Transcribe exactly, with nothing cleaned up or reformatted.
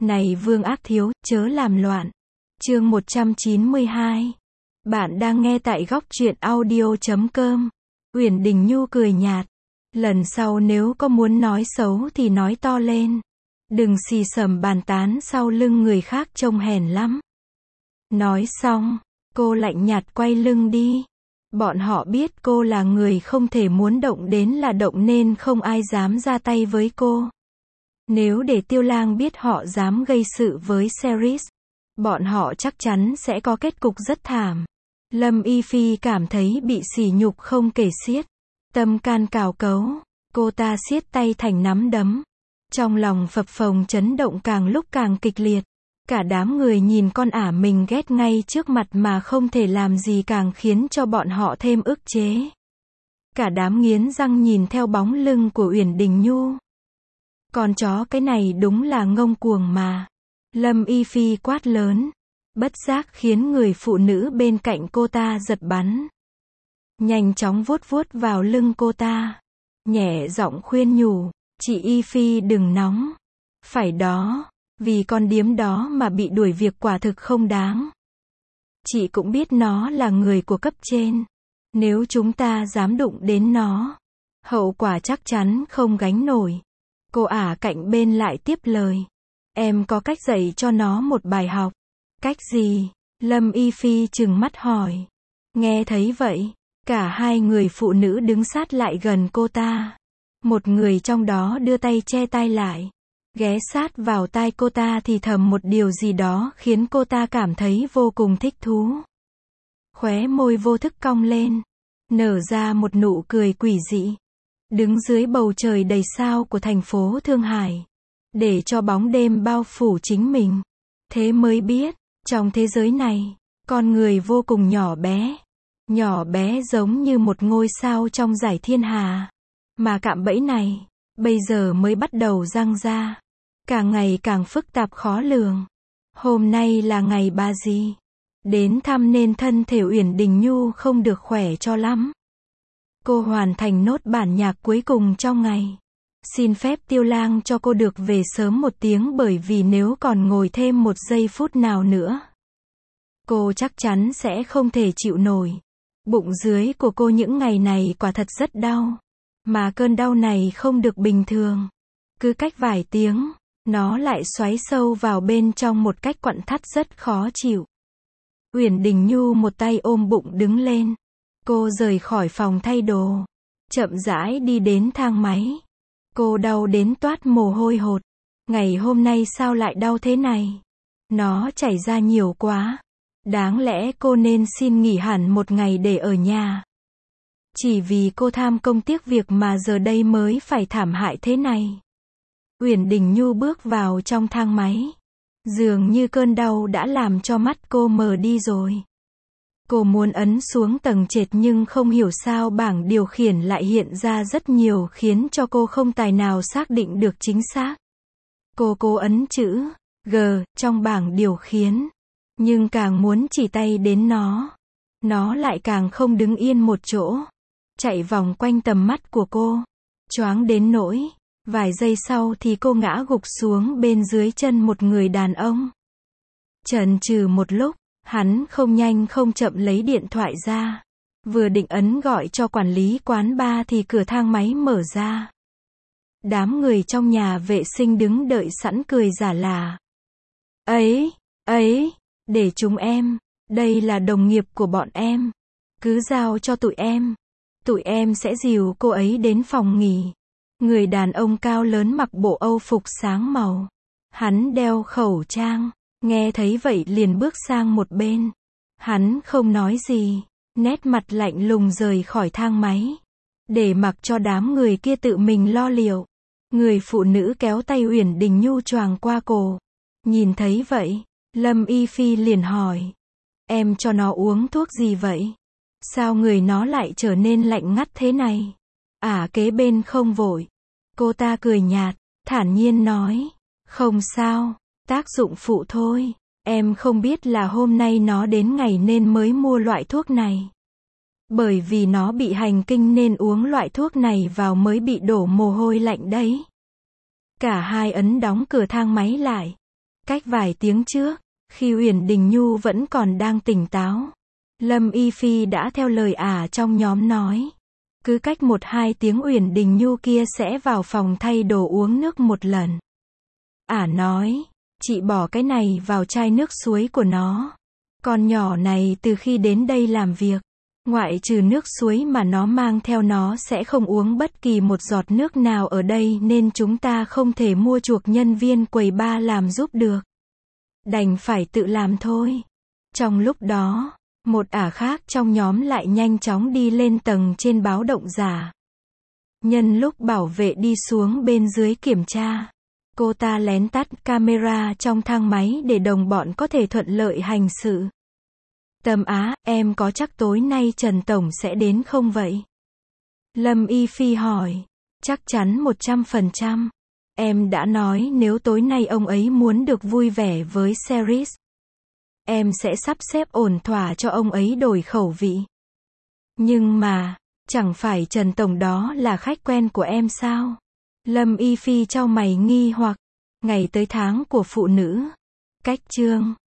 Này Vương Ác Thiếu, chớ làm loạn. Chương một trăm chín mươi hai. Bạn đang nghe tại góc truyện audio chấm com. Uyển Đình Nhu cười nhạt. Lần sau nếu có muốn nói xấu thì nói to lên. Đừng xì xầm bàn tán sau lưng người khác trông hèn lắm. Nói xong, cô lạnh nhạt quay lưng đi. Bọn họ biết cô là người không thể muốn động đến là động nên không ai dám ra tay với cô. Nếu để Tiêu Lang biết họ dám gây sự với Ceres, bọn họ chắc chắn sẽ có kết cục rất thảm. Lâm Y Phi cảm thấy bị sỉ nhục không kể xiết. Tâm can cào cấu, cô ta siết tay thành nắm đấm. Trong lòng phập phồng chấn động càng lúc càng kịch liệt. Cả đám người nhìn con ả mình ghét ngay trước mặt mà không thể làm gì càng khiến cho bọn họ thêm ức chế. Cả đám nghiến răng nhìn theo bóng lưng của Uyển Đình Nhu. Con chó cái này đúng là ngông cuồng mà. Lâm Y Phi quát lớn. Bất giác khiến người phụ nữ bên cạnh cô ta giật bắn. Nhanh chóng vuốt vuốt vào lưng cô ta. Nhẹ giọng khuyên nhủ. Chị Y Phi đừng nóng. Phải đó. Vì con điếm đó mà bị đuổi việc quả thực không đáng. Chị cũng biết nó là người của cấp trên. Nếu chúng ta dám đụng đến nó, hậu quả chắc chắn không gánh nổi. Cô ả cạnh bên lại tiếp lời. Em có cách dạy cho nó một bài học. Cách gì? Lâm Y Phi trừng mắt hỏi. Nghe thấy vậy, cả hai người phụ nữ đứng sát lại gần cô ta. Một người trong đó đưa tay che tai lại. Ghé sát vào tai cô ta thì thầm một điều gì đó khiến cô ta cảm thấy vô cùng thích thú. Khóe môi vô thức cong lên. Nở ra một nụ cười quỷ dị. Đứng dưới bầu trời đầy sao của thành phố Thương Hải. Để cho bóng đêm bao phủ chính mình. Thế mới biết, trong thế giới này, con người vô cùng nhỏ bé. Nhỏ bé giống như một ngôi sao trong dải thiên hà. Mà cạm bẫy này, bây giờ mới bắt đầu răng ra. Càng ngày càng phức tạp khó lường. Hôm nay là ngày ba gì? Đến thăm nên thân thể Uyển Đình Nhu không được khỏe cho lắm. Cô hoàn thành nốt bản nhạc cuối cùng trong ngày. Xin phép Tiêu Lang cho cô được về sớm một tiếng bởi vì nếu còn ngồi thêm một giây phút nào nữa, cô chắc chắn sẽ không thể chịu nổi. Bụng dưới của cô những ngày này quả thật rất đau. Mà cơn đau này không được bình thường. Cứ cách vài tiếng, nó lại xoáy sâu vào bên trong một cách quặn thắt rất khó chịu. Uyển Đình Nhu một tay ôm bụng đứng lên. Cô rời khỏi phòng thay đồ. Chậm rãi đi đến thang máy. Cô đau đến toát mồ hôi hột. Ngày hôm nay sao lại đau thế này? Nó chảy ra nhiều quá. Đáng lẽ cô nên xin nghỉ hẳn một ngày để ở nhà. Chỉ vì cô tham công tiếc việc mà giờ đây mới phải thảm hại thế này. Uyển Đình Nhu bước vào trong thang máy. Dường như cơn đau đã làm cho mắt cô mờ đi rồi. Cô muốn ấn xuống tầng trệt nhưng không hiểu sao bảng điều khiển lại hiện ra rất nhiều khiến cho cô không tài nào xác định được chính xác. Cô cố ấn chữ G trong bảng điều khiển. Nhưng càng muốn chỉ tay đến nó, nó lại càng không đứng yên một chỗ. Chạy vòng quanh tầm mắt của cô. Choáng đến nỗi. Vài giây sau thì cô ngã gục xuống bên dưới chân một người đàn ông. Chần chừ một lúc, hắn không nhanh không chậm lấy điện thoại ra. Vừa định ấn gọi cho quản lý quán bar thì cửa thang máy mở ra. Đám người trong nhà vệ sinh đứng đợi sẵn cười giả là. Ấy, ấy, để chúng em, đây là đồng nghiệp của bọn em. Cứ giao cho tụi em. Tụi em sẽ dìu cô ấy đến phòng nghỉ. Người đàn ông cao lớn mặc bộ Âu phục sáng màu. Hắn đeo khẩu trang. Nghe thấy vậy liền bước sang một bên. Hắn không nói gì. Nét mặt lạnh lùng rời khỏi thang máy. Để mặc cho đám người kia tự mình lo liệu. Người phụ nữ kéo tay Uyển Đình Nhu choàng qua cổ. Nhìn thấy vậy, Lâm Y Phi liền hỏi. Em cho nó uống thuốc gì vậy? Sao người nó lại trở nên lạnh ngắt thế này? Ả kế bên không vội. Cô ta cười nhạt, thản nhiên nói. Không sao, tác dụng phụ thôi. Em không biết là hôm nay nó đến ngày nên mới mua loại thuốc này. Bởi vì nó bị hành kinh nên uống loại thuốc này vào mới bị đổ mồ hôi lạnh đấy. Cả hai ấn đóng cửa thang máy lại. Cách vài tiếng trước, khi Uyển Đình Nhu vẫn còn đang tỉnh táo, Lâm Y Phi đã theo lời ả trong nhóm nói. Cứ cách một hai tiếng Uyển Đình Nhu kia sẽ vào phòng thay đồ uống nước một lần. Ả nói, chị bỏ cái này vào chai nước suối của nó. Con nhỏ này từ khi đến đây làm việc, ngoại trừ nước suối mà nó mang theo nó sẽ không uống bất kỳ một giọt nước nào ở đây nên chúng ta không thể mua chuộc nhân viên quầy bar làm giúp được. Đành phải tự làm thôi. Trong lúc đó, một ả khác trong nhóm lại nhanh chóng đi lên tầng trên báo động giả. Nhân lúc bảo vệ đi xuống bên dưới kiểm tra, cô ta lén tắt camera trong thang máy để đồng bọn có thể thuận lợi hành sự. Tâm Á, em có chắc tối nay Trần Tổng sẽ đến không vậy? Lâm Y Phi hỏi. Chắc chắn một trăm phần trăm. Em đã nói nếu tối nay ông ấy muốn được vui vẻ với Series, em sẽ sắp xếp ổn thỏa cho ông ấy đổi khẩu vị. Nhưng mà, chẳng phải Trần Tổng đó là khách quen của em sao? Lâm Y Phi chau mày nghi hoặc. Ngày tới tháng của phụ nữ. Cách chương